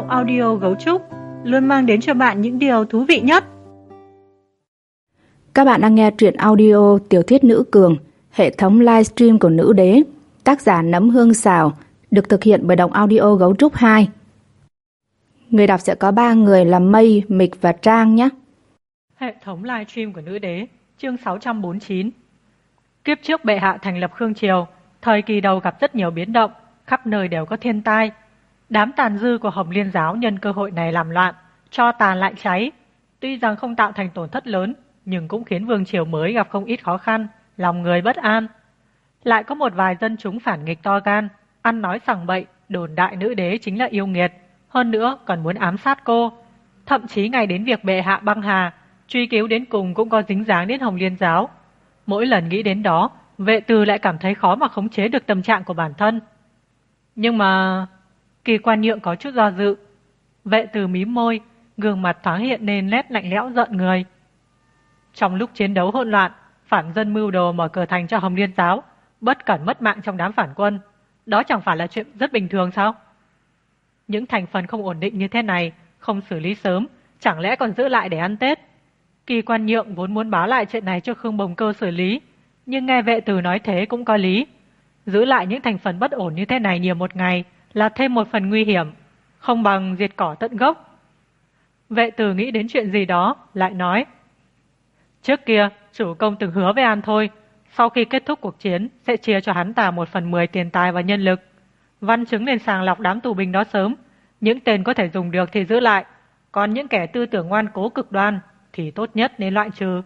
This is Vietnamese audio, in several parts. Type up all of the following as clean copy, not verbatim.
Động Audio Gấu Trúc luôn mang đến cho bạn những điều thú vị nhất. Các bạn đang nghe truyện audio Tiểu thuyết Nữ Cường, hệ thống livestream của Nữ Đế, tác giả Nấm Hương Xào, được thực hiện bởi Động Audio Gấu Trúc 2. Người đọc sẽ có 3 người là Mây, Mịch và Trang nhé. Hệ thống livestream của Nữ Đế, chương 649. Kiếp trước bệ hạ thành lập Khương Triều, thời kỳ đầu gặp rất nhiều biến động, khắp nơi đều có thiên tai. Đám tàn dư của Hồng Liên giáo nhân cơ hội này làm loạn, cho tàn lại cháy. Tuy rằng không tạo thành tổn thất lớn, nhưng cũng khiến vương triều mới gặp không ít khó khăn, lòng người bất an. Lại có một vài dân chúng phản nghịch to gan, ăn nói sằng bậy, đồn đại nữ đế chính là yêu nghiệt, hơn nữa còn muốn ám sát cô. Thậm chí ngay đến việc bệ hạ băng hà, truy cứu đến cùng cũng có dính dáng đến Hồng Liên giáo. Mỗi lần nghĩ đến đó, Vệ Từ lại cảm thấy khó mà khống chế được tâm trạng của bản thân. Nhưng mà Kỳ Quan Nhượng có chút do dự. Vệ Từ mím môi, gương mặt thoáng hiện nên nét lạnh lẽo giận người. Trong lúc chiến đấu hỗn loạn, phản dân mưu đồ mở cửa thành cho Hồng Liên giáo, bất cẩn mất mạng trong đám phản quân, đó chẳng phải là chuyện rất bình thường sao? Những thành phần không ổn định như thế này không xử lý sớm, chẳng lẽ còn giữ lại để ăn Tết? Kỳ Quan Nhượng vốn muốn báo lại chuyện này cho Khương Bồng Cơ xử lý, nhưng nghe Vệ Từ nói thế cũng có lý. Giữ lại những thành phần bất ổn như thế này nhiều một ngày là thêm một phần nguy hiểm, không bằng diệt cỏ tận gốc. Vệ Từ nghĩ đến chuyện gì đó, lại nói: Trước kia, chủ công từng hứa với An Thôi, sau khi kết thúc cuộc chiến sẽ chia cho hắn ta 1/10 tiền tài và nhân lực. Văn chứng nên sàng lọc đám tù binh đó sớm, những tên có thể dùng được thì giữ lại, còn những kẻ tư tưởng ngoan cố cực đoan thì tốt nhất nên loại trừ.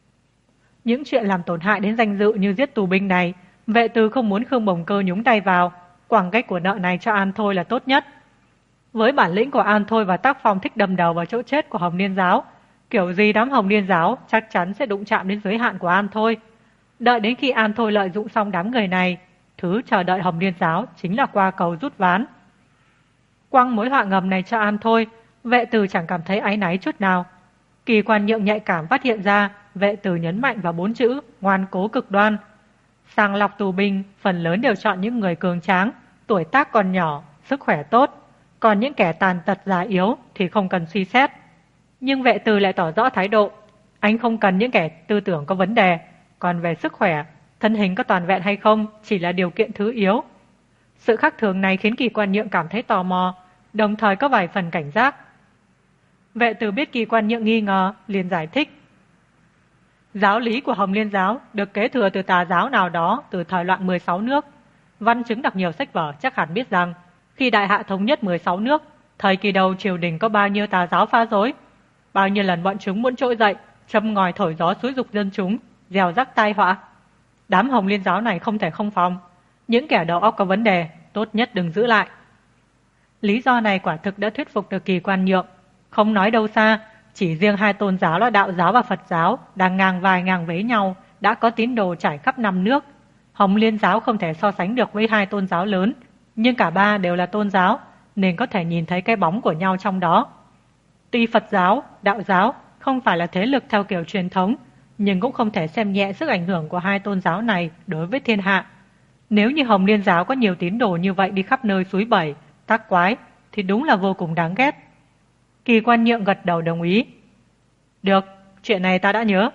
Những chuyện làm tổn hại đến danh dự như giết tù binh này, Vệ Từ không muốn Khương Bồng Cơ nhúng tay vào, quẳng gánh của nợ này cho An Thôi là tốt nhất. Với bản lĩnh của An Thôi và tác phong thích đâm đầu vào chỗ chết của Hồng Liên giáo, kiểu gì đám Hồng Liên giáo chắc chắn sẽ đụng chạm đến giới hạn của An Thôi. Đợi đến khi An Thôi lợi dụng xong đám người này, thứ chờ đợi Hồng Liên giáo chính là qua cầu rút ván. Quăng mối họa ngầm này cho An Thôi, Vệ Từ chẳng cảm thấy áy náy chút nào. Kỳ Quan Nhượng nhạy cảm phát hiện ra Vệ Từ nhấn mạnh vào 4 chữ ngoan cố cực đoan. Sàng lọc tù binh phần lớn đều chọn những người cường tráng, tuổi tác còn nhỏ, sức khỏe tốt, còn những kẻ tàn tật già yếu thì không cần suy xét. Nhưng Vệ Từ lại tỏ rõ thái độ, anh không cần những kẻ tư tưởng có vấn đề, còn về sức khỏe, thân hình có toàn vẹn hay không chỉ là điều kiện thứ yếu. Sự khác thường này khiến Kỳ Quan Nhượng cảm thấy tò mò, đồng thời có vài phần cảnh giác. Vệ Từ biết Kỳ Quan Nhượng nghi ngờ, liền giải thích: Giáo lý của Hồng Liên giáo được kế thừa từ tà giáo nào đó từ thời loạn 16 nước. Văn chứng đọc nhiều sách vở chắc hẳn biết rằng khi đại hạ thống nhất 16 nước, thời kỳ đầu triều đình có bao nhiêu tà giáo phá rối, bao nhiêu lần bọn chúng muốn trỗi dậy, châm ngòi thổi gió xúi giục dân chúng, gieo rắc tai họa. Đám Hồng Liên giáo này không thể không phòng, những kẻ đầu óc có vấn đề tốt nhất đừng giữ lại. Lý do này quả thực đã thuyết phục được Kỳ Quan Nhượng. Không nói đâu xa, chỉ riêng hai tôn giáo là đạo giáo và Phật giáo đang ngang vai ngang vế nhau đã có tín đồ trải khắp 5 nước. Hồng Liên giáo không thể so sánh được với hai tôn giáo lớn, nhưng cả ba đều là tôn giáo nên có thể nhìn thấy cái bóng của nhau trong đó. Tuy Phật giáo, đạo giáo không phải là thế lực theo kiểu truyền thống, nhưng cũng không thể xem nhẹ sức ảnh hưởng của hai tôn giáo này đối với thiên hạ. Nếu như Hồng Liên giáo có nhiều tín đồ như vậy đi khắp nơi suối bẩy, tác quái thì đúng là vô cùng đáng ghét. Kỳ Quan Nhượng gật đầu đồng ý. Được, chuyện này ta đã nhớ.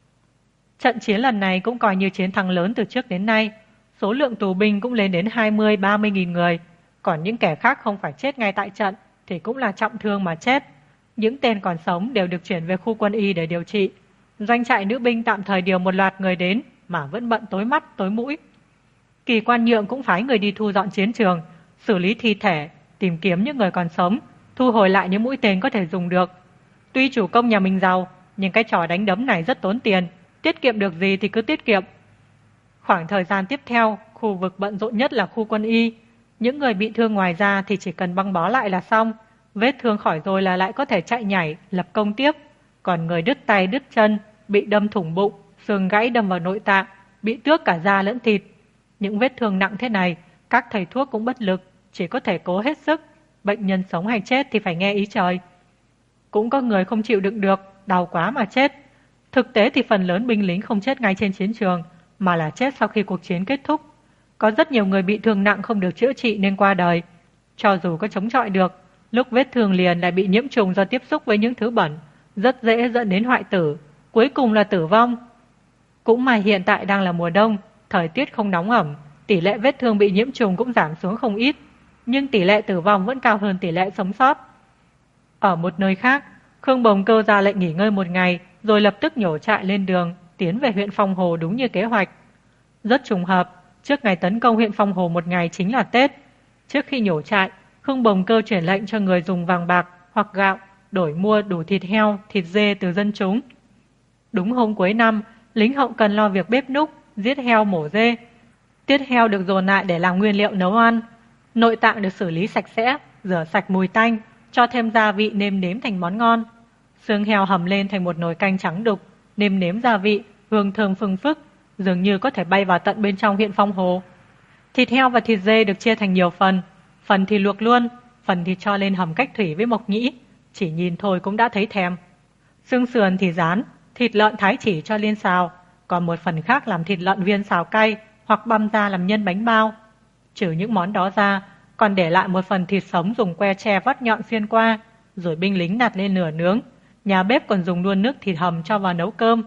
Trận chiến lần này cũng coi như chiến thắng lớn từ trước đến nay. Số lượng tù binh cũng lên đến 20-30 nghìn người. Còn những kẻ khác không phải chết ngay tại trận thì cũng là trọng thương mà chết. Những tên còn sống đều được chuyển về khu quân y để điều trị. Doanh trại nữ binh tạm thời điều một loạt người đến mà vẫn bận tối mắt tối mũi. Kỳ Quan Nhượng cũng phái người đi thu dọn chiến trường, xử lý thi thể, tìm kiếm những người còn sống, thu hồi lại những mũi tên có thể dùng được. Tuy chủ công nhà mình giàu, nhưng cái trò đánh đấm này rất tốn tiền, tiết kiệm được gì thì cứ tiết kiệm. Khoảng thời gian tiếp theo, khu vực bận rộn nhất là khu quân y. Những người bị thương ngoài ra thì chỉ cần băng bó lại là xong, vết thương khỏi rồi là lại có thể chạy nhảy, lập công tiếp. Còn người đứt tay đứt chân, bị đâm thủng bụng, xương gãy đâm vào nội tạng, bị tước cả da lẫn thịt. Những vết thương nặng thế này, các thầy thuốc cũng bất lực, chỉ có thể cố hết sức. Bệnh nhân sống hay chết thì phải nghe ý trời. Cũng có người không chịu đựng được, đau quá mà chết. Thực tế thì phần lớn binh lính không chết ngay trên chiến trường, mà là chết sau khi cuộc chiến kết thúc. Có rất nhiều người bị thương nặng không được chữa trị nên qua đời. Cho dù có chống chọi được, lúc vết thương liền lại bị nhiễm trùng do tiếp xúc với những thứ bẩn, rất dễ dẫn đến hoại tử, cuối cùng là tử vong. Cũng may hiện tại đang là mùa đông, thời tiết không nóng ẩm, tỷ lệ vết thương bị nhiễm trùng cũng giảm xuống không ít, nhưng tỷ lệ tử vong vẫn cao hơn tỷ lệ sống sót. Ở một nơi khác, Khương Bồng Cơ ra lệnh nghỉ ngơi một ngày, rồi lập tức nhổ trại lên đường, tiến về huyện Phong Hồ đúng như kế hoạch. Rất trùng hợp, trước ngày tấn công huyện Phong Hồ một ngày chính là Tết. Trước khi nhổ trại, Khương Bồng Cơ chuyển lệnh cho người dùng vàng bạc hoặc gạo đổi mua đủ thịt heo, thịt dê từ dân chúng. Đúng hôm cuối năm, lính hậu cần lo việc bếp núc, giết heo mổ dê. Tiết heo được dồn lại để làm nguyên liệu nấu ăn. Nội tạng được xử lý sạch sẽ, rửa sạch mùi tanh, cho thêm gia vị nêm nếm thành món ngon. Xương heo hầm lên thành một nồi canh trắng đục, nêm nếm gia vị, hương thơm phừng phức, dường như có thể bay vào tận bên trong huyện Phong Hồ. Thịt heo và thịt dê được chia thành nhiều phần thì luộc luôn, phần thì cho lên hầm cách thủy với mộc nhĩ, chỉ nhìn thôi cũng đã thấy thèm. Xương sườn thì rán, thịt lợn thái chỉ cho lên xào, còn một phần khác làm thịt lợn viên xào cay hoặc băm ra làm nhân bánh bao. Trừ những món đó ra, còn để lại một phần thịt sống dùng que tre vắt nhọn xuyên qua, rồi binh lính đặt lên lửa nướng. Nhà bếp còn dùng luôn nước thịt hầm cho vào nấu cơm.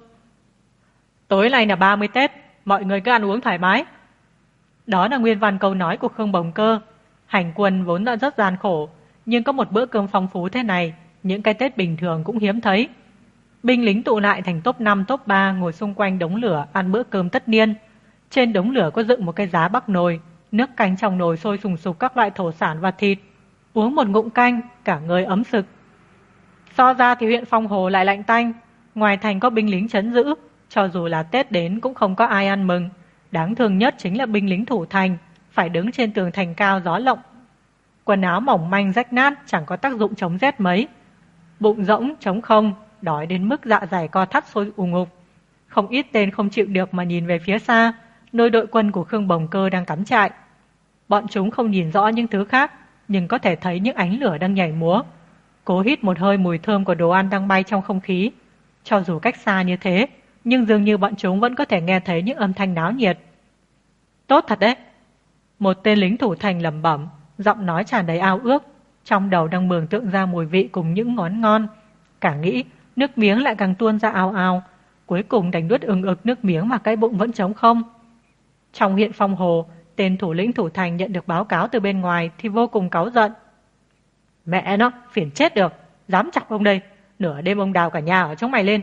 Tối nay là 30 Tết, mọi người cứ ăn uống thoải mái. Đó là nguyên văn câu nói của Khương Bồng Cơ. Hành quân vốn đã rất gian khổ, nhưng có một bữa cơm phong phú thế này, những cái Tết bình thường cũng hiếm thấy. Binh lính tụ lại thành top 5, top 3 ngồi xung quanh đống lửa ăn bữa cơm tất niên. Trên đống lửa có dựng một cái giá bắc nồi, nước canh trong nồi sôi sùng sục các loại thổ sản và thịt. Uống một ngụm canh, cả người ấm sực. So ra thì huyện Phong Hồ lại lạnh tanh, ngoài thành có binh lính trấn giữ, cho dù là Tết đến cũng không có ai ăn mừng. Đáng thương nhất chính là binh lính thủ thành, phải đứng trên tường thành cao gió lộng. Quần áo mỏng manh rách nát, chẳng có tác dụng chống rét mấy. Bụng rỗng, trống không, đói đến mức dạ dày co thắt sôi ù ngục. Không ít tên không chịu được mà nhìn về phía xa, nơi đội quân của Khương Bồng Cơ đang cắm trại. Bọn chúng không nhìn rõ những thứ khác, nhưng có thể thấy những ánh lửa đang nhảy múa. Cố hít một hơi mùi thơm của đồ ăn đang bay trong không khí. Cho dù cách xa như thế, nhưng dường như bọn chúng vẫn có thể nghe thấy những âm thanh náo nhiệt. Tốt thật đấy. Một tên lính thủ thành lẩm bẩm, giọng nói tràn đầy ao ước, trong đầu đang mường tượng ra mùi vị cùng những món ngon. Càng nghĩ, nước miếng lại càng tuôn ra ào ào. Cuối cùng đành nuốt ừng ực nước miếng mà cái bụng vẫn trống không. Trong huyện Phong Hồ, tên thủ lĩnh thủ thành nhận được báo cáo từ bên ngoài thì vô cùng cáu giận. Mẹ nó, phiền chết được, dám chọc ông đây, nửa đêm ông đào cả nhà ở trong mày lên.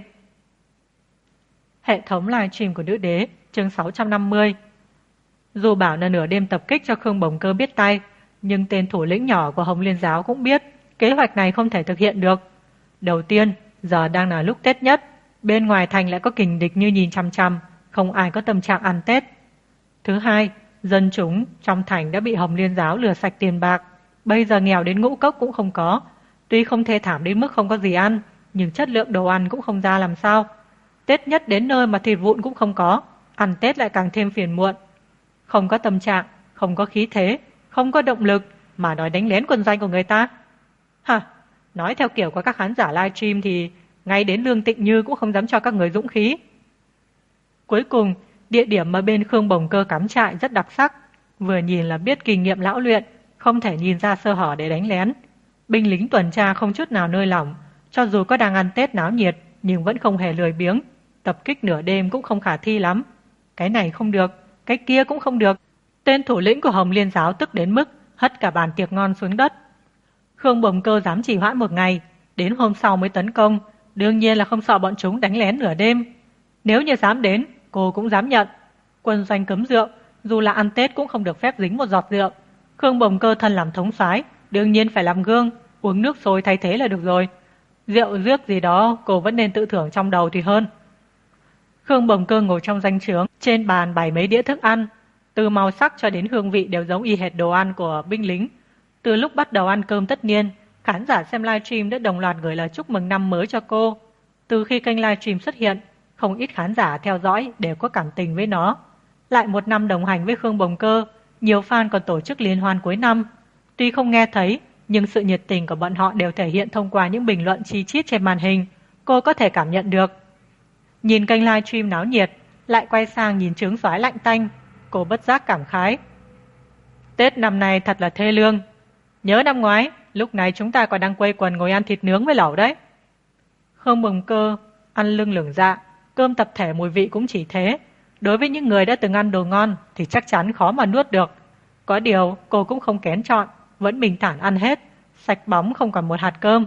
Hệ thống livestream của Nữ Đế, chương 650. Dù bảo là nửa đêm tập kích cho Khương Bồng Cơ biết tay, nhưng tên thủ lĩnh nhỏ của Hồng Liên Giáo cũng biết kế hoạch này không thể thực hiện được. Đầu tiên, giờ đang là lúc Tết nhất, bên ngoài thành lại có kình địch như nhìn chằm chằm, không ai có tâm trạng ăn Tết. Thứ hai, dân chúng trong thành đã bị Hồng Liên Giáo lừa sạch tiền bạc, bây giờ nghèo đến ngũ cốc cũng không có. Tuy không thê thảm đến mức không có gì ăn, nhưng chất lượng đồ ăn cũng không ra làm sao. Tết nhất đến nơi mà thịt vụn cũng không có, ăn Tết lại càng thêm phiền muộn. Không có tâm trạng, không có khí thế, không có động lực mà đòi đánh lén quân doanh của người ta. Hả, nói theo kiểu của các khán giả livestream thì ngay đến Lương Tịnh Như cũng không dám cho các người dũng khí. Cuối cùng, địa điểm mà bên Khương Bồng Cơ cắm trại rất đặc sắc, vừa nhìn là biết kinh nghiệm lão luyện, không thể nhìn ra sơ hở để đánh lén. Binh lính tuần tra không chút nào nơi lỏng, cho dù có đang ăn Tết náo nhiệt nhưng vẫn không hề lười biếng, tập kích nửa đêm cũng không khả thi lắm. Cái này không được, cái kia cũng không được. Tên thủ lĩnh của Hồng Liên Giáo tức đến mức hất cả bàn tiệc ngon xuống đất. Khương Bồng Cơ dám trì hoãn một ngày, đến hôm sau mới tấn công, đương nhiên là không sợ bọn chúng đánh lén nửa đêm. Nếu như dám đến, cô cũng dám nhận. Quân doanh cấm rượu, dù là ăn Tết cũng không được phép dính một giọt rượu. Khương Bồng Cơ thân làm thống soái, đương nhiên phải làm gương, uống nước sôi thay thế là được rồi. Rượu rước gì đó cô vẫn nên tự thưởng trong đầu thì hơn. Khương Bồng Cơ ngồi trong doanh trướng, trên bàn bày mấy đĩa thức ăn, từ màu sắc cho đến hương vị đều giống y hệt đồ ăn của binh lính. Từ lúc bắt đầu ăn cơm tất niên, khán giả xem livestream đã đồng loạt gửi lời chúc mừng năm mới cho cô. Từ khi kênh livestream xuất hiện, không ít khán giả theo dõi đều có cảm tình với nó. Lại một năm đồng hành với Khương Bồng Cơ, nhiều fan còn tổ chức liên hoan cuối năm. Tuy không nghe thấy, nhưng sự nhiệt tình của bọn họ đều thể hiện thông qua những bình luận chi chít trên màn hình. Cô có thể cảm nhận được. Nhìn kênh livestream náo nhiệt, lại quay sang nhìn trướng soái lạnh tanh, cô bất giác cảm khái. Tết năm nay thật là thê lương. Nhớ năm ngoái, lúc này chúng ta còn đang quây quần ngồi ăn thịt nướng với lẩu đấy. Khương Bồng Cơ ăn lưng lửng dạ, cơm tập thể mùi vị cũng chỉ thế. Đối với những người đã từng ăn đồ ngon thì chắc chắn khó mà nuốt được. Có điều cô cũng không kén chọn, vẫn bình thản ăn hết, sạch bóng không còn một hạt cơm.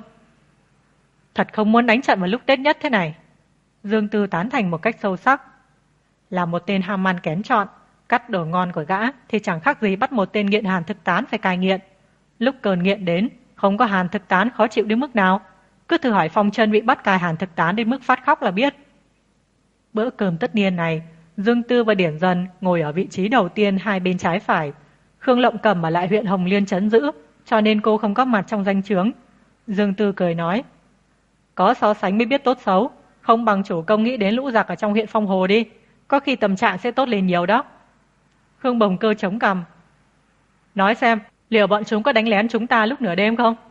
Thật không muốn đánh trận vào lúc Tết nhất thế này. Dương Tư tán thành một cách sâu sắc. Là một tên ham ăn kén chọn, cắt đồ ngon của gã thì chẳng khác gì bắt một tên nghiện hàn thực tán phải cai nghiện. Lúc cơn nghiện đến, không có hàn thực tán khó chịu đến mức nào. Cứ thử hỏi Phong Trân bị bắt cai hàn thực tán đến mức phát khóc là biết. Bữa cơm tất niên này, Dương Tư và Điển Dần ngồi ở vị trí đầu tiên hai bên trái phải. Khương Lộng Cầm ở lại huyện Hồng Liên trấn giữ, cho nên cô không có mặt trong danh chướng. Dương Tư cười nói, có so sánh mới biết tốt xấu, không bằng chủ công nghĩ đến lũ giặc ở trong huyện Phong Hồ đi, có khi tâm trạng sẽ tốt lên nhiều đó. Khương Bồng Cơ chống cằm, nói xem, liệu bọn chúng có đánh lén chúng ta lúc nửa đêm không?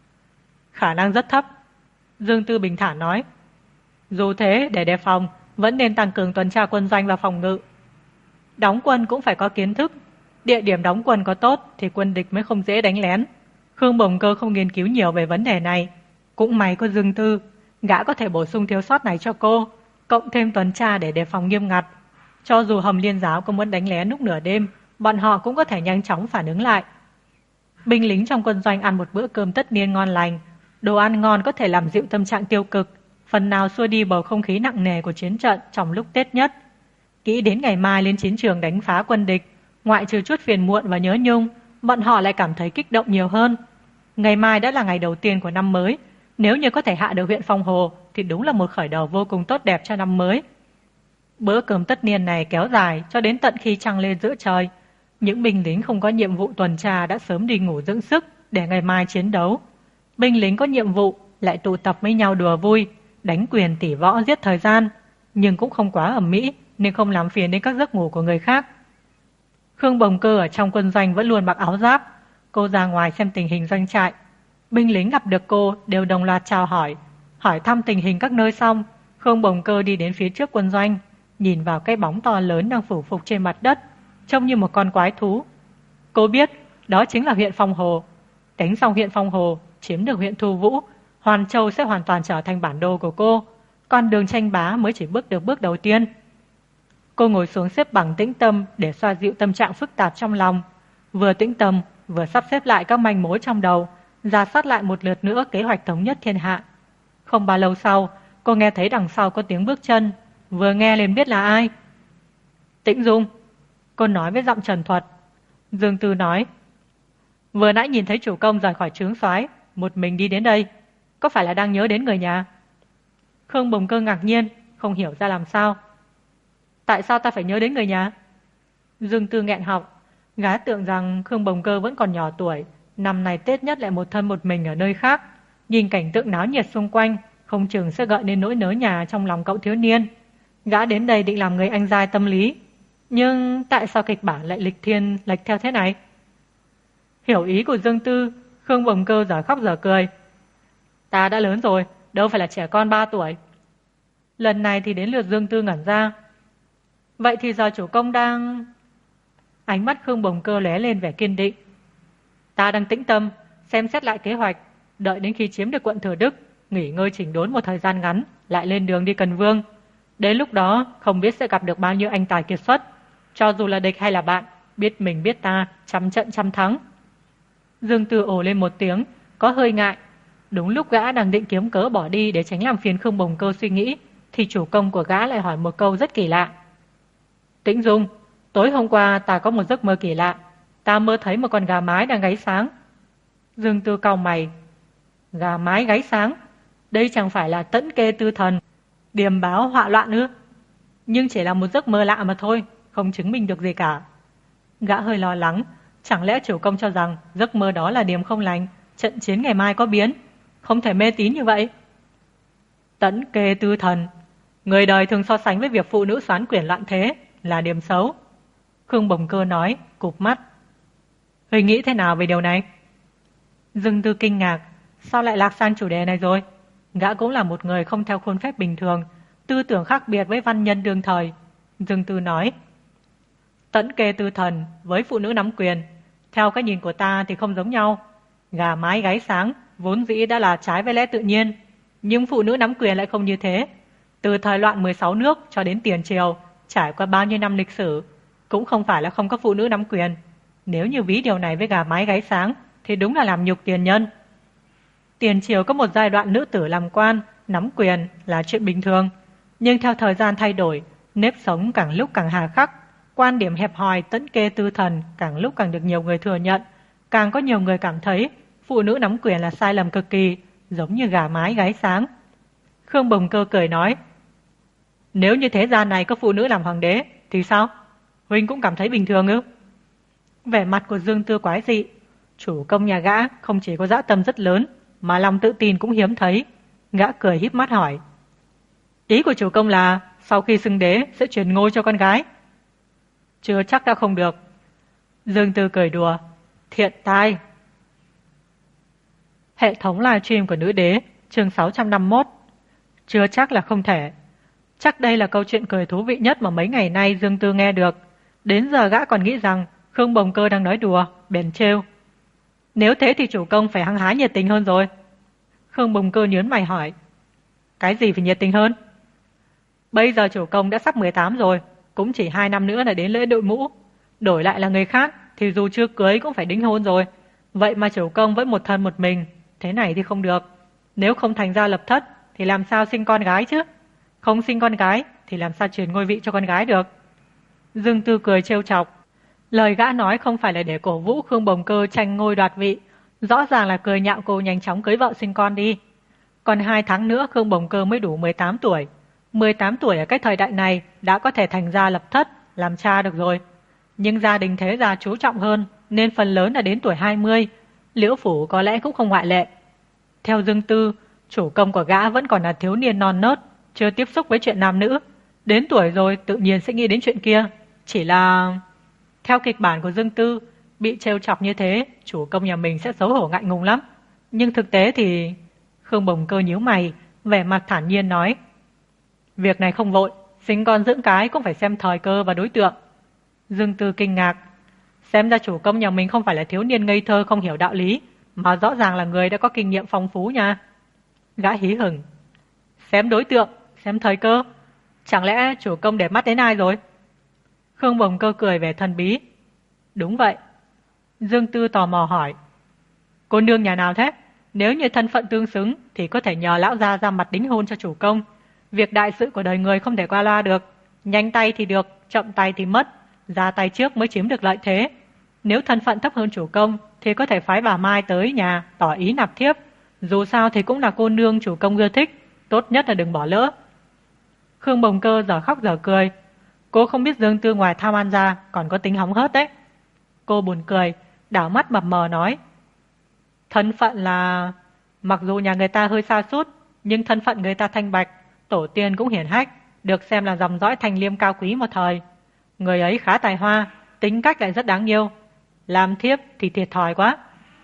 Khả năng rất thấp. Dương Tư bình thản nói, dù thế để đề phòng, vẫn nên tăng cường tuần tra quân doanh và phòng ngự. Đóng quân cũng phải có kiến thức, địa điểm đóng quân có tốt thì quân địch mới không dễ đánh lén. Khương Bồng Cơ không nghiên cứu nhiều về vấn đề này. Cũng may có Dương Tư, gã có thể bổ sung thiếu sót này cho cô, cộng thêm tuần tra để đề phòng nghiêm ngặt. Cho dù Hồng Liên giáo có muốn đánh lén lúc nửa đêm, bọn họ cũng có thể nhanh chóng phản ứng lại. Binh lính trong quân doanh ăn một bữa cơm tất niên ngon lành. Đồ ăn ngon có thể làm dịu tâm trạng tiêu cực, phần nào xua đi bầu không khí nặng nề của chiến trận trong lúc Tết nhất. Nghĩ đến ngày mai lên chiến trường đánh phá quân địch, ngoại trừ chút phiền muộn và nhớ nhung, bọn họ lại cảm thấy kích động nhiều hơn. Ngày mai đã là ngày đầu tiên của năm mới, nếu như có thể hạ được huyện Phong Hồ thì đúng là một khởi đầu vô cùng tốt đẹp cho năm mới. Bữa cơm tất niên này kéo dài cho đến tận khi trăng lên giữa trời. Những binh lính không có nhiệm vụ tuần tra đã sớm đi ngủ dưỡng sức để ngày mai chiến đấu. Binh lính có nhiệm vụ lại tụ tập với nhau đùa vui, đánh quyền tỉ võ giết thời gian, nhưng cũng không quá ầm ĩ nên không làm phiền đến các giấc ngủ của người khác. Khương Bồng Cơ ở trong quân doanh vẫn luôn mặc áo giáp. Cô ra ngoài xem tình hình doanh trại. Binh lính gặp được cô đều đồng loạt chào hỏi thăm tình hình các nơi xong, Khương Bồng Cơ đi đến phía trước quân doanh, nhìn vào cái bóng to lớn đang phủ phục trên mặt đất, trông như một con quái thú. Cô biết đó chính là huyện Phong Hồ. Đánh xong huyện Phong Hồ, chiếm được huyện Thu Vũ, Hoàn Châu sẽ hoàn toàn trở thành bản đồ của cô. Con đường tranh bá mới chỉ bước được bước đầu tiên. Cô ngồi xuống xếp bằng tĩnh tâm để xoa dịu tâm trạng phức tạp trong lòng. Vừa tĩnh tâm, vừa sắp xếp lại các manh mối trong đầu, rà soát lại một lượt nữa kế hoạch thống nhất thiên hạ. Không bao lâu sau, cô nghe thấy đằng sau có tiếng bước chân. Vừa nghe liền biết là ai. Tĩnh Dung, cô nói với giọng trần thuật. Dương Tư nói, vừa nãy nhìn thấy chủ công rời khỏi trướng soái, một mình đi đến đây, có phải là đang nhớ đến người nhà? Khương Bồng Cơ ngạc nhiên, không hiểu ra làm sao. Tại sao ta phải nhớ đến người nhà? Dương Tư nghẹn họng. Gã tưởng rằng Khương Bồng Cơ vẫn còn nhỏ tuổi, năm này Tết nhất lại một thân một mình ở nơi khác, nhìn cảnh tượng náo nhiệt xung quanh, không chừng sẽ gợi nên nỗi nhớ nhà trong lòng cậu thiếu niên. Gã đến đây định làm người anh giai tâm lý, nhưng tại sao kịch bản lại lịch thiên lệch theo thế này? Hiểu ý của Dương Tư, Khương Bồng Cơ giờ khóc giờ cười. Ta đã lớn rồi, đâu phải là trẻ con 3 tuổi. Lần này thì đến lượt Dương Tư ngẩn ra. Vậy thì giờ chủ công đang... Ánh mắt Khương Bồng Cơ lóe lên vẻ kiên định. Ta đang tĩnh tâm, xem xét lại kế hoạch, đợi đến khi chiếm được quận Thừa Đức, nghỉ ngơi chỉnh đốn một thời gian ngắn, lại lên đường đi Cần Vương. Đến lúc đó không biết sẽ gặp được bao nhiêu anh tài kiệt xuất. Cho dù là địch hay là bạn, biết mình biết ta, trăm trận trăm thắng. Dương Tư ồ lên một tiếng, có hơi ngại. Đúng lúc gã đang định kiếm cớ bỏ đi để tránh làm phiền Khương Bồng Cơ suy nghĩ, thì chủ công của gã lại hỏi một câu rất kỳ lạ. Tĩnh Dung, tối hôm qua ta có một giấc mơ kỳ lạ. Ta mơ thấy một con gà mái đang gáy sáng. Dương Tư cau mày. Gà mái gáy sáng? Đây chẳng phải là Tẫn Kê Tư Thần, điềm báo họa loạn ư? Nhưng chỉ là một giấc mơ lạ mà thôi, không chứng minh được gì cả. Gã hơi lo lắng. Chẳng lẽ chủ công cho rằng giấc mơ đó là điềm không lành, trận chiến ngày mai có biến? Không thể mê tín như vậy. Tẫn Kê Tư Thần, người đời thường so sánh với việc phụ nữ soán quyển loạn thế là điểm xấu. Khương Bồng Cơ nói, cụp mắt. Ngươi nghĩ thế nào về điều này? Dương Tư kinh ngạc, sao lại lạc sang chủ đề này rồi? Gã cũng là một người không theo khuôn phép bình thường, tư tưởng khác biệt với văn nhân đương thời. Dương Tư nói, Tẫn Kê Tư Thần với phụ nữ nắm quyền, theo cái nhìn của ta thì không giống nhau. Gà mái gáy sáng vốn dĩ đã là trái với lẽ tự nhiên, nhưng phụ nữ nắm quyền lại không như thế. Từ thời loạn 16 nước cho đến tiền triều, trải qua bao nhiêu năm lịch sử, cũng không phải là không có phụ nữ nắm quyền. Nếu như ví điều này với gà mái gáy sáng thì đúng là làm nhục tiền nhân. Tiền triều có một giai đoạn nữ tử làm quan, nắm quyền là chuyện bình thường. Nhưng theo thời gian thay đổi, nếp sống càng lúc càng hà khắc, quan điểm hẹp hòi tẫn kê tư thần càng lúc càng được nhiều người thừa nhận. Càng có nhiều người cảm thấy phụ nữ nắm quyền là sai lầm cực kỳ, giống như gà mái gáy sáng. Khương Bồng Cơ cười nói, nếu như thế gian này có phụ nữ làm hoàng đế thì sao? Huynh cũng cảm thấy bình thường ư? Vẻ mặt của Dương Tư quái dị. Chủ công nhà gã không chỉ có dã tâm rất lớn, mà lòng tự tin cũng hiếm thấy. Gã cười híp mắt hỏi, ý của chủ công là sau khi xưng đế sẽ truyền ngôi cho con gái? Chưa chắc đã không được. Dương Tư cười đùa, thiện tai. Hệ thống livestream của nữ đế, chương 651. Chưa chắc là không thể. Chắc đây là câu chuyện cười thú vị nhất mà mấy ngày nay Dương Tư nghe được. Đến giờ gã còn nghĩ rằng Khương Bồng Cơ đang nói đùa, bèn trêu. Nếu thế thì chủ công phải hăng hái nhiệt tình hơn rồi. Khương Bồng Cơ nhớn mày hỏi, cái gì phải nhiệt tình hơn? Bây giờ chủ công đã sắp 18 rồi, cũng chỉ 2 năm nữa là đến lễ đội mũ. Đổi lại là người khác thì dù chưa cưới cũng phải đính hôn rồi. Vậy mà chủ công vẫn một thân một mình, thế này thì không được. Nếu không thành gia lập thất thì làm sao sinh con gái chứ? Không sinh con gái thì làm sao truyền ngôi vị cho con gái được? Dương Tư cười trêu chọc. Lời gã nói không phải là để cổ vũ Khương Bồng Cơ tranh ngôi đoạt vị, rõ ràng là cười nhạo cô nhanh chóng cưới vợ sinh con đi. Còn 2 tháng nữa Khương Bồng Cơ mới đủ 18 tuổi. 18 tuổi ở cái thời đại này đã có thể thành gia lập thất, làm cha được rồi. Nhưng gia đình thế gia chú trọng hơn, nên phần lớn là đến tuổi 20. Liễu Phủ có lẽ cũng không ngoại lệ. Theo Dương Tư, chủ công của gã vẫn còn là thiếu niên non nớt, chưa tiếp xúc với chuyện nam nữ. Đến tuổi rồi tự nhiên sẽ nghĩ đến chuyện kia. Chỉ là... Theo kịch bản của Dương Tư, bị trêu chọc như thế, chủ công nhà mình sẽ xấu hổ ngại ngùng lắm. Nhưng thực tế thì... Khương Bồng Cơ nhíu mày, vẻ mặt thản nhiên nói, việc này không vội, sinh con dưỡng cái cũng phải xem thời cơ và đối tượng. Dương Tư kinh ngạc, xem ra chủ công nhà mình không phải là thiếu niên ngây thơ không hiểu đạo lý, mà rõ ràng là người đã có kinh nghiệm phong phú nha. Gã hí hửng, xem đối tượng, xem thời cơ, chẳng lẽ chủ công để mắt đến ai rồi? Khương Bồng Cơ cười vẻ thần bí, đúng vậy. Dương Tư tò mò hỏi, cô nương nhà nào thế? Nếu như thân phận tương xứng thì có thể nhờ lão gia ra mặt đính hôn cho chủ công. Việc đại sự của đời người không thể qua loa được, nhanh tay thì được, chậm tay thì mất, ra tay trước mới chiếm được lợi thế. Nếu thân phận thấp hơn chủ công thì có thể phái bà Mai tới nhà tỏ ý nạp thiếp. Dù sao thì cũng là cô nương chủ công ưa thích, tốt nhất là đừng bỏ lỡ. Khương Bồng Cơ giờ khóc giờ cười. Cô không biết Dương Tư ngoài tham ăn ra còn có tính hóng hớt đấy. Cô buồn cười, đảo mắt mập mờ nói, thân phận là... Mặc dù nhà người ta hơi sa sút, nhưng thân phận người ta thanh bạch, tổ tiên cũng hiển hách, được xem là dòng dõi thanh liêm cao quý một thời. Người ấy khá tài hoa, tính cách lại rất đáng yêu. Làm thiếp thì thiệt thòi quá.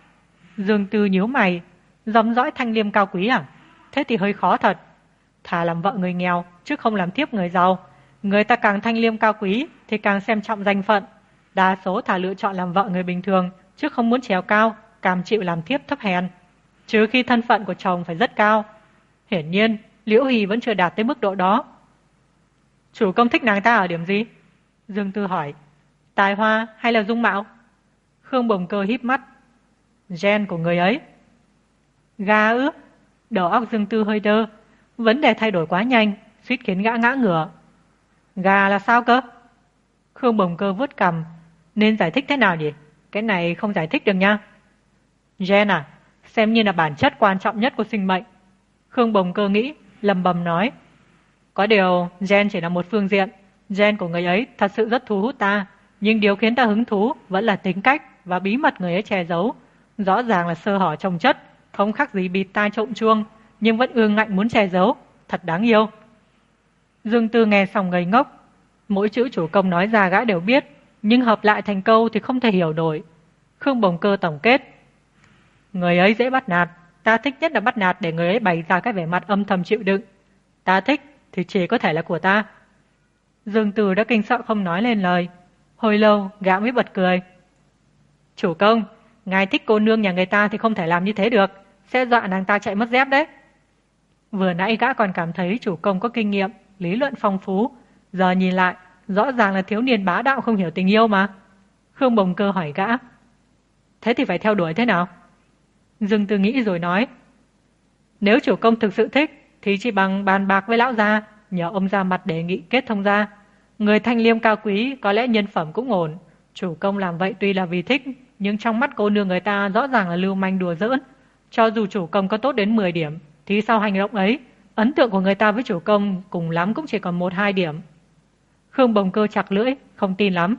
Dương Tư nhíu mày, dòng dõi thanh liêm cao quý à? Thế thì hơi khó thật. Thà làm vợ người nghèo, chứ không làm thiếp người giàu. Người ta càng thanh liêm cao quý thì càng xem trọng danh phận. Đa số thà lựa chọn làm vợ người bình thường, chứ không muốn trèo cao, cam chịu làm thiếp thấp hèn. Trừ khi thân phận của chồng phải rất cao. Hiển nhiên, Liễu Hỷ vẫn chưa đạt tới mức độ đó. Chủ công thích nàng ta ở điểm gì? Dương Tư hỏi. Tài hoa hay là dung mạo? Khương Bồng Cơ híp mắt. Gen của người ấy. Gà ư? Đầu óc Dương Tư hơi đơ. Vấn đề thay đổi quá nhanh, suýt khiến gã ngã ngửa. Gà là sao cơ? Khương Bồng Cơ vuốt cằm. Nên giải thích thế nào nhỉ? Cái này không giải thích được nha. Gen à? Xem như là bản chất quan trọng nhất của sinh mệnh. Khương Bồng Cơ nghĩ, lầm bầm nói. Có điều, gen chỉ là một phương diện. Gen của người ấy thật sự rất thu hút ta. Nhưng điều khiến ta hứng thú vẫn là tính cách và bí mật người ấy che giấu. Rõ ràng là sơ hở chồng chất, không khác gì bịt tai trộm chuông, nhưng vẫn ương ngạnh muốn che giấu. Thật đáng yêu. Dương Tư nghe xong ngây ngốc. Mỗi chữ chủ công nói ra gã đều biết, nhưng hợp lại thành câu thì không thể hiểu nổi. Khương Bồng Cơ tổng kết. Người ấy dễ bắt nạt. Ta thích nhất là bắt nạt để người ấy bày ra cái vẻ mặt âm thầm chịu đựng. Ta thích thì chỉ có thể là của ta. Dương Từ đã kinh sợ không nói lên lời. Hồi lâu gã mới bật cười. Chủ công, ngài thích cô nương nhà người ta thì không thể làm như thế được, sẽ dọa nàng ta chạy mất dép đấy. Vừa nãy gã còn cảm thấy chủ công có kinh nghiệm, lý luận phong phú, giờ nhìn lại, rõ ràng là thiếu niên bá đạo không hiểu tình yêu mà. Khương Bồng Cơ hỏi gã, thế thì phải theo đuổi thế nào? Dương Tư nghĩ rồi nói, nếu chủ công thực sự thích thì chỉ bằng bàn bạc với lão gia, nhờ ông ra mặt đề nghị kết thông gia. Người thanh liêm cao quý, có lẽ nhân phẩm cũng ổn. Chủ công làm vậy tuy là vì thích, nhưng trong mắt cô nương người ta rõ ràng là lưu manh đùa giỡn. Cho dù chủ công có tốt đến 10 điểm, thì sau hành động ấy, ấn tượng của người ta với chủ công cùng lắm cũng chỉ còn 1-2 điểm. Khương Bồng Cơ chặt lưỡi, không tin lắm.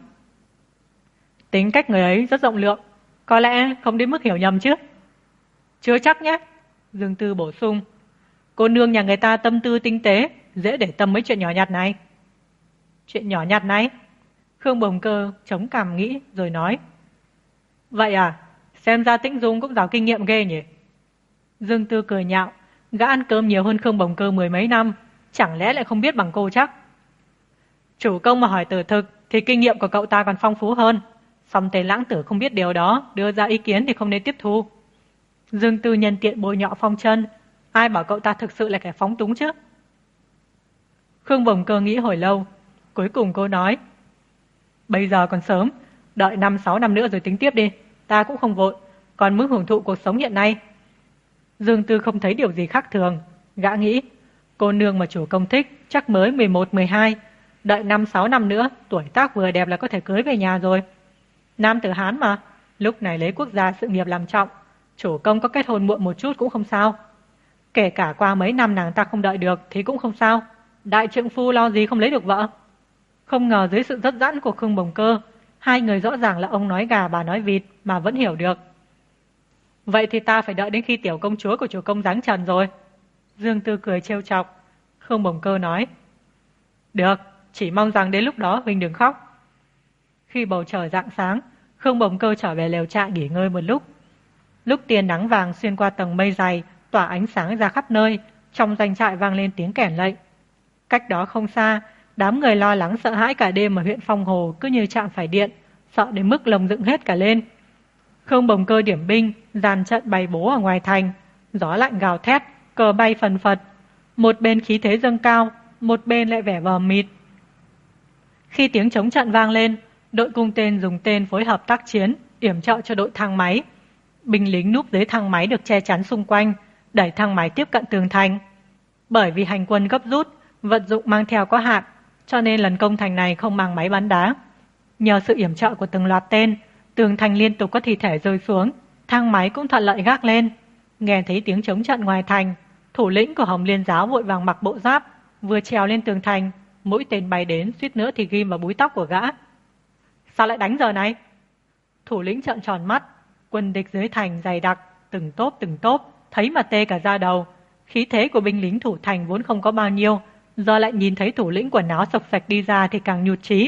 Tính cách người ấy rất rộng lượng, có lẽ không đến mức hiểu nhầm chứ. Chưa chắc nhé, Dương Tư bổ sung. Cô nương nhà người ta tâm tư tinh tế, dễ để tâm mấy chuyện nhỏ nhặt này. Chuyện nhỏ nhặt này? Khương Bồng Cơ chống cằm nghĩ rồi nói. Vậy à, xem ra Tĩnh Dung cũng giàu kinh nghiệm ghê nhỉ. Dương Tư cười nhạo, gã ăn cơm nhiều hơn Khương Bồng Cơ 10 mấy năm, chẳng lẽ lại không biết bằng cô chắc. Chủ công mà hỏi tử thực thì kinh nghiệm của cậu ta còn phong phú hơn. Song Tề Lãng Tử không biết điều đó, đưa ra ý kiến thì không nên tiếp thu. Dương Tư nhân tiện bôi nhọ Phong Chân, ai bảo cậu ta thực sự là kẻ phóng túng chứ. Khương Bồng Cơ nghĩ hồi lâu, cuối cùng cô nói, bây giờ còn sớm, đợi 5-6 năm nữa rồi tính tiếp đi, ta cũng không vội, còn muốn hưởng thụ cuộc sống hiện nay. Dương Tư không thấy điều gì khác thường, gã nghĩ, cô nương mà chủ công thích chắc mới 11-12, đợi 5-6 năm nữa, tuổi tác vừa đẹp là có thể cưới về nhà rồi. Nam tử Hán mà, lúc này lấy quốc gia sự nghiệp làm trọng, chủ công có kết hôn muộn một chút cũng không sao. Kể cả qua mấy năm nàng ta không đợi được thì cũng không sao, đại trượng phu lo gì không lấy được vợ. Không ngờ dưới sự rất dẫn của Khương Bồng Cơ, hai người rõ ràng là ông nói gà bà nói vịt mà vẫn hiểu được. Vậy thì ta phải đợi đến khi tiểu công chúa của chủ công giáng trần rồi. Dương Tư cười trêu chọc. Khương Bồng Cơ nói, được, chỉ mong rằng đến lúc đó Vinh đừng khóc. Khi bầu trời rạng sáng, Khương Bồng Cơ trở về lều trại nghỉ ngơi một lúc. Lúc tia nắng vàng xuyên qua tầng mây dày, tỏa ánh sáng ra khắp nơi, trong doanh trại vang lên tiếng kèn lệnh. Cách đó không xa, đám người lo lắng sợ hãi cả đêm ở huyện Phong Hồ cứ như chạm phải điện, sợ đến mức lồng dựng hết cả lên. Khương Bồng Cơ điểm binh, dàn trận bày bố ở ngoài thành, gió lạnh gào thét, cờ bay phần phật. Một bên khí thế dâng cao, một bên lại vẻ vờ mịt. Khi tiếng chống trận vang lên, đội cung tên dùng tên phối hợp tác chiến, yểm trợ cho đội thang máy. Binh lính núp dưới thang máy được che chắn xung quanh, đẩy thang máy tiếp cận tường thành. Bởi vì hành quân gấp rút, vật dụng mang theo có hạn, cho nên lần công thành này không mang máy bắn đá. Nhờ sự yểm trợ của từng loạt tên, tường thành liên tục có thi thể rơi xuống, thang máy cũng thuận lợi gác lên. Nghe thấy tiếng chống trận ngoài thành, thủ lĩnh của Hồng Liên Giáo vội vàng mặc bộ giáp, vừa trèo lên tường thành, mũi tên bay đến suýt nữa thì ghim vào búi tóc của gã. Sao lại đánh giờ này? Thủ lĩnh trợn tròn mắt, quân địch dưới thành dày đặc, từng tốp, thấy mà tê cả da đầu. Khí thế của binh lính thủ thành vốn không có bao nhiêu, giờ lại nhìn thấy thủ lĩnh quần áo sộc sạch đi ra thì càng nhụt chí.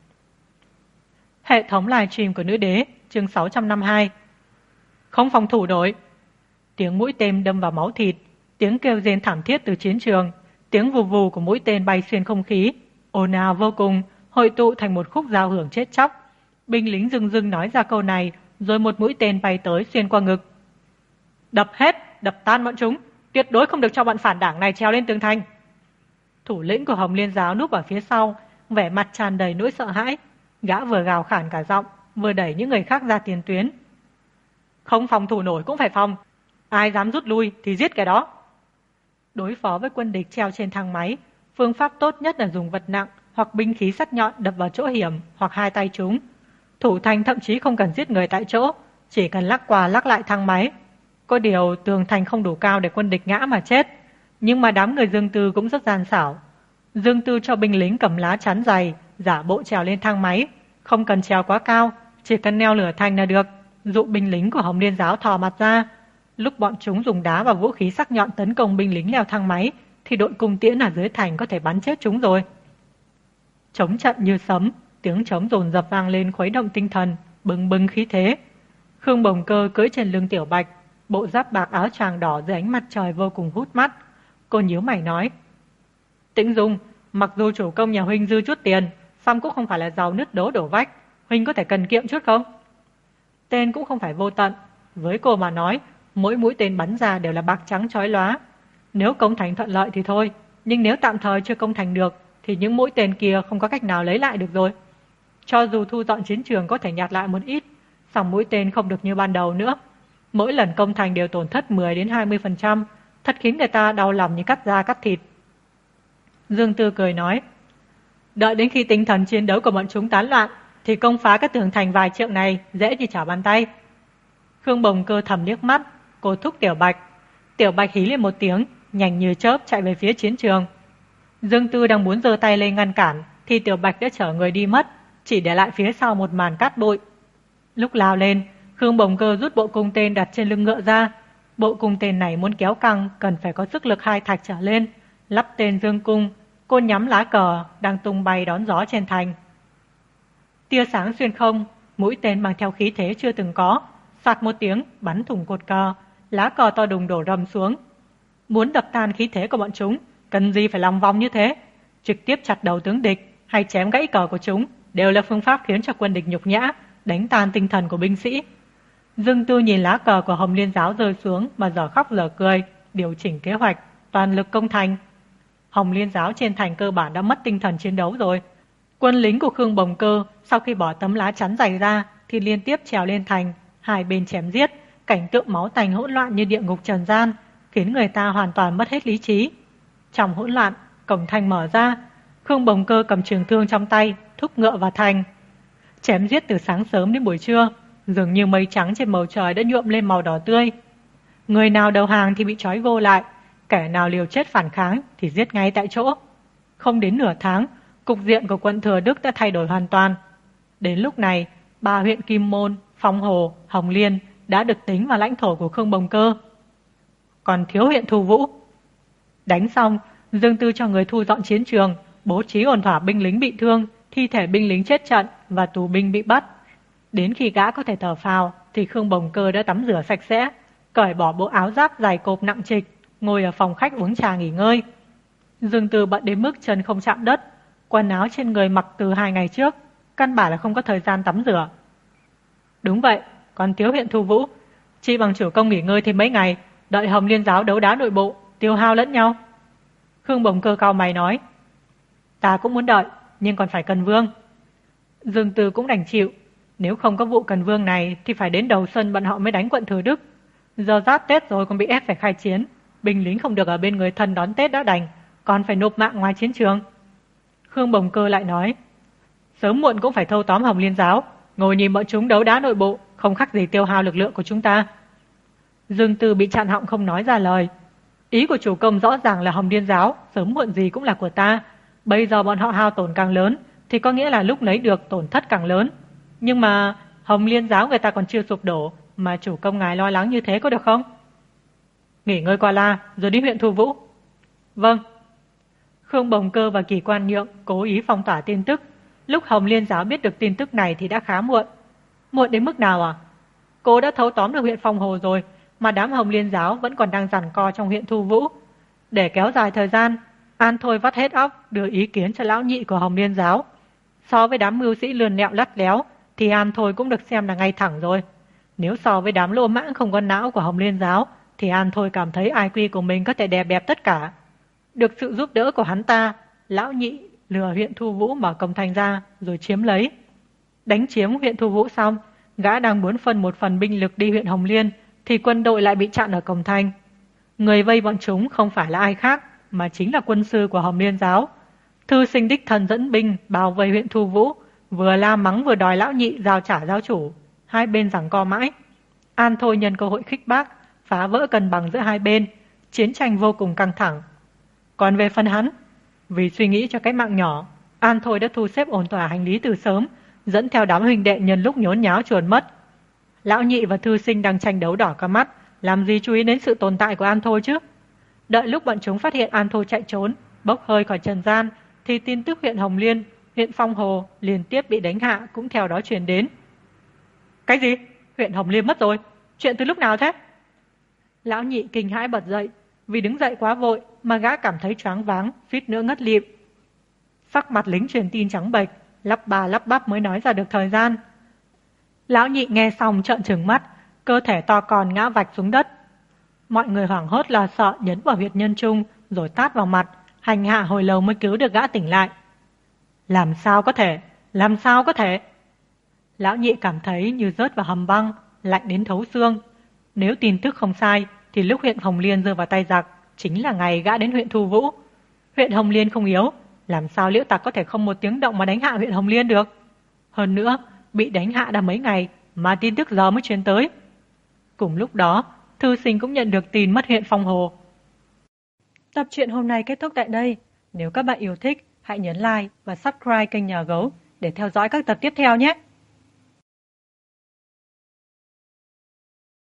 Hệ thống livestream của Nữ Đế, chương 652. Không phòng thủ nổi. Tiếng mũi tên đâm vào máu thịt, tiếng kêu rên thảm thiết từ chiến trường, tiếng vù vù của mũi tên bay xuyên không khí, ồn ào vô cùng, hội tụ thành một khúc giao hưởng chết chóc. Binh lính dưng dưng nói ra câu này, rồi một mũi tên bay tới xuyên qua ngực. Đập hết, đập tan bọn chúng, tuyệt đối không được cho bọn phản đảng này treo lên tường thành. Thủ lĩnh của Hồng Liên Giáo núp ở phía sau, vẻ mặt tràn đầy nỗi sợ hãi. Gã vừa gào khản cả giọng, vừa đẩy những người khác ra tiền tuyến. Không phòng thủ nổi cũng phải phòng, ai dám rút lui thì giết kẻ đó. Đối phó với quân địch treo trên thang máy, phương pháp tốt nhất là dùng vật nặng hoặc binh khí sắc nhọn đập vào chỗ hiểm hoặc hai tay chúng. Thủ thành thậm chí không cần giết người tại chỗ, chỉ cần lắc qua lắc lại thang máy. Có điều tường thành không đủ cao để quân địch ngã mà chết, nhưng mà đám người Dương Tư cũng rất gian xảo. Dương Tư cho binh lính cầm lá chắn dày, giả bộ trèo lên thang máy, không cần trèo quá cao, chỉ cần neo lửa thành là được, dụ binh lính của Hồng Liên Giáo thò mặt ra. Lúc bọn chúng dùng đá và vũ khí sắc nhọn tấn công binh lính leo thang máy, thì đội cung tiễn ở dưới thành có thể bắn chết chúng rồi. Chống trận như sấm, tiếng trống dồn dập vang lên khuấy động tinh thần, bừng bừng khí thế. Khương Bồng Cơ cưỡi trên lưng Tiểu Bạch, bộ giáp bạc áo choàng đỏ dưới ánh mặt trời vô cùng hút mắt. Cô nhíu mày nói, Tĩnh Dung, mặc dù chủ công nhà huynh dư chút tiền, song cũng không phải là giàu nứt đố đổ vách, huynh có thể cần kiệm chút không? Tên cũng không phải vô tận. Với cô mà nói, mỗi mũi tên bắn ra đều là bạc trắng chói lóa. Nếu công thành thuận lợi thì thôi, nhưng nếu tạm thời chưa công thành được thì những mũi tên kia không có cách nào lấy lại được rồi. Cho dù thu dọn chiến trường có thể nhặt lại một ít, song mũi tên không được như ban đầu nữa. Mỗi lần công thành đều tổn thất 10 đến 20%, thật khiến người ta đau lòng như cắt da cắt thịt. Dương Tư cười nói, đợi đến khi tinh thần chiến đấu của bọn chúng tán loạn thì công phá các tường thành vài trượng này dễ như trở bàn tay. Khương Bồng Cơ thầm liếc mắt, cô thúc Tiểu Bạch. Tiểu Bạch hí lên một tiếng, nhanh như chớp chạy về phía chiến trường. Dương Tư đang muốn giơ tay lên ngăn cản thì Tiểu Bạch đã chở người đi mất, chỉ để lại phía sau một màn cát bụi. Lúc lao lên, Khương Bồng Cơ rút bộ cung tên đặt trên lưng ngựa ra. Bộ cung tên này muốn kéo căng cần phải có sức lực 2 thạch trở lên. Lắp tên dương cung, cô nhắm lá cờ đang tung bay đón gió trên thành. Tia sáng xuyên không, mũi tên mang theo khí thế chưa từng có, soạt một tiếng bắn thủng cột cờ, lá cờ to đùng đổ rầm xuống. Muốn đập tan khí thế của bọn chúng, cần gì phải lòng vòng như thế? Trực tiếp chặt đầu tướng địch hay chém gãy cờ của chúng đều là phương pháp khiến cho quân địch nhục nhã, đánh tan tinh thần của binh sĩ. Dương Tư nhìn lá cờ của Hồng Liên giáo rơi xuống mà dở khóc dở cười, điều chỉnh kế hoạch, toàn lực công thành. Hồng Liên giáo trên thành cơ bản đã mất tinh thần chiến đấu rồi. Quân lính của Khương Bồng Cơ sau khi bỏ tấm lá chắn dày ra thì liên tiếp trèo lên thành, hai bên chém giết, cảnh tượng máu tanh hỗn loạn như địa ngục trần gian, khiến người ta hoàn toàn mất hết lý trí. Trong hỗn loạn, cổng thành mở ra, Khương Bồng Cơ cầm trường thương trong tay, thúc ngựa vào thành. Chém giết từ sáng sớm đến buổi trưa, dường như mây trắng trên bầu trời đã nhuộm lên màu đỏ tươi. Người nào đầu hàng thì bị trói vô lại, kẻ nào liều chết phản kháng thì giết ngay tại chỗ. Không đến nửa tháng, cục diện của quận Thừa Đức đã thay đổi hoàn toàn. Đến lúc này, 3 huyện Kim Môn, Phong Hồ, Hồng Liên đã được tính vào lãnh thổ của Khương Bồng Cơ. Còn thiếu huyện Thu Vũ. Đánh xong, Dương Tư cho người thu dọn chiến trường, bố trí ổn thỏa binh lính bị thương, thi thể binh lính chết trận và tù binh bị bắt. Đến khi gã có thể thở phào thì Khương Bồng Cơ đã tắm rửa sạch sẽ, cởi bỏ bộ áo giáp dài cộp nặng trịch, ngồi ở phòng khách uống trà nghỉ ngơi. Dương Tư bận đến mức chân không chạm đất, quần áo trên người mặc từ 2 ngày trước, căn bản là không có thời gian tắm rửa. Đúng vậy, còn thiếu huyện Thu Vũ, chi bằng chủ công nghỉ ngơi thêm mấy ngày, đợi Hồng Liên giáo đấu đá nội bộ, tiêu hao lẫn nhau. Khương Bồng Cơ cau mày nói, ta cũng muốn đợi, nhưng còn phải cần vương. Dương Tư cũng đành chịu, nếu không có vụ cần vương này thì phải đến đầu xuân bọn họ mới đánh quận Thừa Đức. Giờ giáp Tết rồi còn bị ép phải khai chiến, binh lính không được ở bên người thân đón Tết đã đành, còn phải nộp mạng ngoài chiến trường. Khương Bồng Cơ lại nói, sớm muộn cũng phải thâu tóm Hồng Liên giáo, ngồi nhìn bọn chúng đấu đá nội bộ, không khác gì tiêu hao lực lượng của chúng ta. Dương Tư bị chặn họng không nói ra lời. Ý của chủ công rõ ràng là Hồng Liên giáo sớm muộn gì cũng là của ta. Bây giờ bọn họ hao tổn càng lớn thì có nghĩa là lúc lấy được tổn thất càng lớn. Nhưng mà Hồng Liên giáo người ta còn chưa sụp đổ, mà chủ công ngài lo lắng như thế có được không? Nghỉ ngơi qua la rồi đi huyện Thu Vũ. Vâng. Khương Bồng Cơ và Kỳ Quan Nhượng cố ý phong tỏa tin tức. Lúc Hồng Liên giáo biết được tin tức này thì đã khá muộn. Muộn đến mức nào à? Cô đã thâu tóm được huyện Phong Hồ rồi, mà đám Hồng Liên giáo vẫn còn đang giằng co trong huyện Thu Vũ. Để kéo dài thời gian, An Thôi vắt hết óc đưa ý kiến cho lão nhị của Hồng Liên giáo. So với đám mưu sĩ lườn lẹo lắt léo thì An Thôi cũng được xem là ngay thẳng rồi. Nếu so với đám lỗ mãng không có não của Hồng Liên giáo thì An Thôi cảm thấy IQ của mình có thể đè bẹp tất cả. Được sự giúp đỡ của hắn ta, lão nhị lừa huyện Thu Vũ mở cổng thành ra rồi chiếm lấy. Đánh chiếm huyện Thu Vũ xong, gã đang muốn phân một phần binh lực đi huyện Hồng Liên thì quân đội lại bị chặn ở cổng thành. Người vây bọn chúng không phải là ai khác mà chính là quân sư của Hồng Liên giáo. Thư sinh đích thân dẫn binh bao vây huyện Thu Vũ, vừa la mắng vừa đòi lão nhị giao trả giáo chủ. Hai bên giằng co mãi. An Thôi nhân cơ hội khích bác, phá vỡ cân bằng giữa hai bên, chiến tranh vô cùng căng thẳng. Còn về phần hắn, vì suy nghĩ cho cái mạng nhỏ, An Thôi đã thu xếp ổn thỏa hành lý từ sớm, dẫn theo đám huynh đệ nhân lúc nhốn nháo chuồn mất. Lão nhị và thư sinh đang tranh đấu đỏ cả mắt, làm gì chú ý đến sự tồn tại của An Thôi chứ? Đợi lúc bọn chúng phát hiện An Thôi chạy trốn, bốc hơi khỏi trần gian, thì tin tức huyện Hồng Liên, huyện Phong Hồ liên tiếp bị đánh hạ cũng theo đó truyền đến. Cái gì? Huyện Hồng Liên mất rồi? Chuyện từ lúc nào thế? Lão nhị kinh hãi bật dậy, vì đứng dậy quá vội mà gã cảm thấy choáng váng, suýt nữa ngất lịm. Sắc mặt lính truyền tin trắng bệch, lắp ba lắp bắp mới nói ra được thời gian. Lão nhị nghe xong trợn trừng mắt, cơ thể to con ngã vạch xuống đất. Mọi người hoảng hốt lo sợ nhấn vào huyệt nhân trung rồi tát vào mặt, hành hạ hồi lâu mới cứu được gã tỉnh lại. Làm sao có thể? Làm sao có thể? Lão nhị cảm thấy như rớt vào hầm băng, lạnh đến thấu xương. Nếu tin tức không sai thì lúc huyện Hồng Liên rơi vào tay giặc chính là ngày gã đến huyện Thu Vũ. Huyện Hồng Liên không yếu, làm sao Liễu Tặc có thể không một tiếng động mà đánh hạ huyện Hồng Liên được? Hơn nữa, bị đánh hạ đã mấy ngày mà tin tức giờ mới truyền tới. Cùng lúc đó, thư sinh cũng nhận được tin mất huyện Phong Hồ. Tập truyện hôm nay kết thúc tại đây. Nếu các bạn yêu thích, hãy nhấn like và subscribe kênh Nhà Gấu để theo dõi các tập tiếp theo nhé.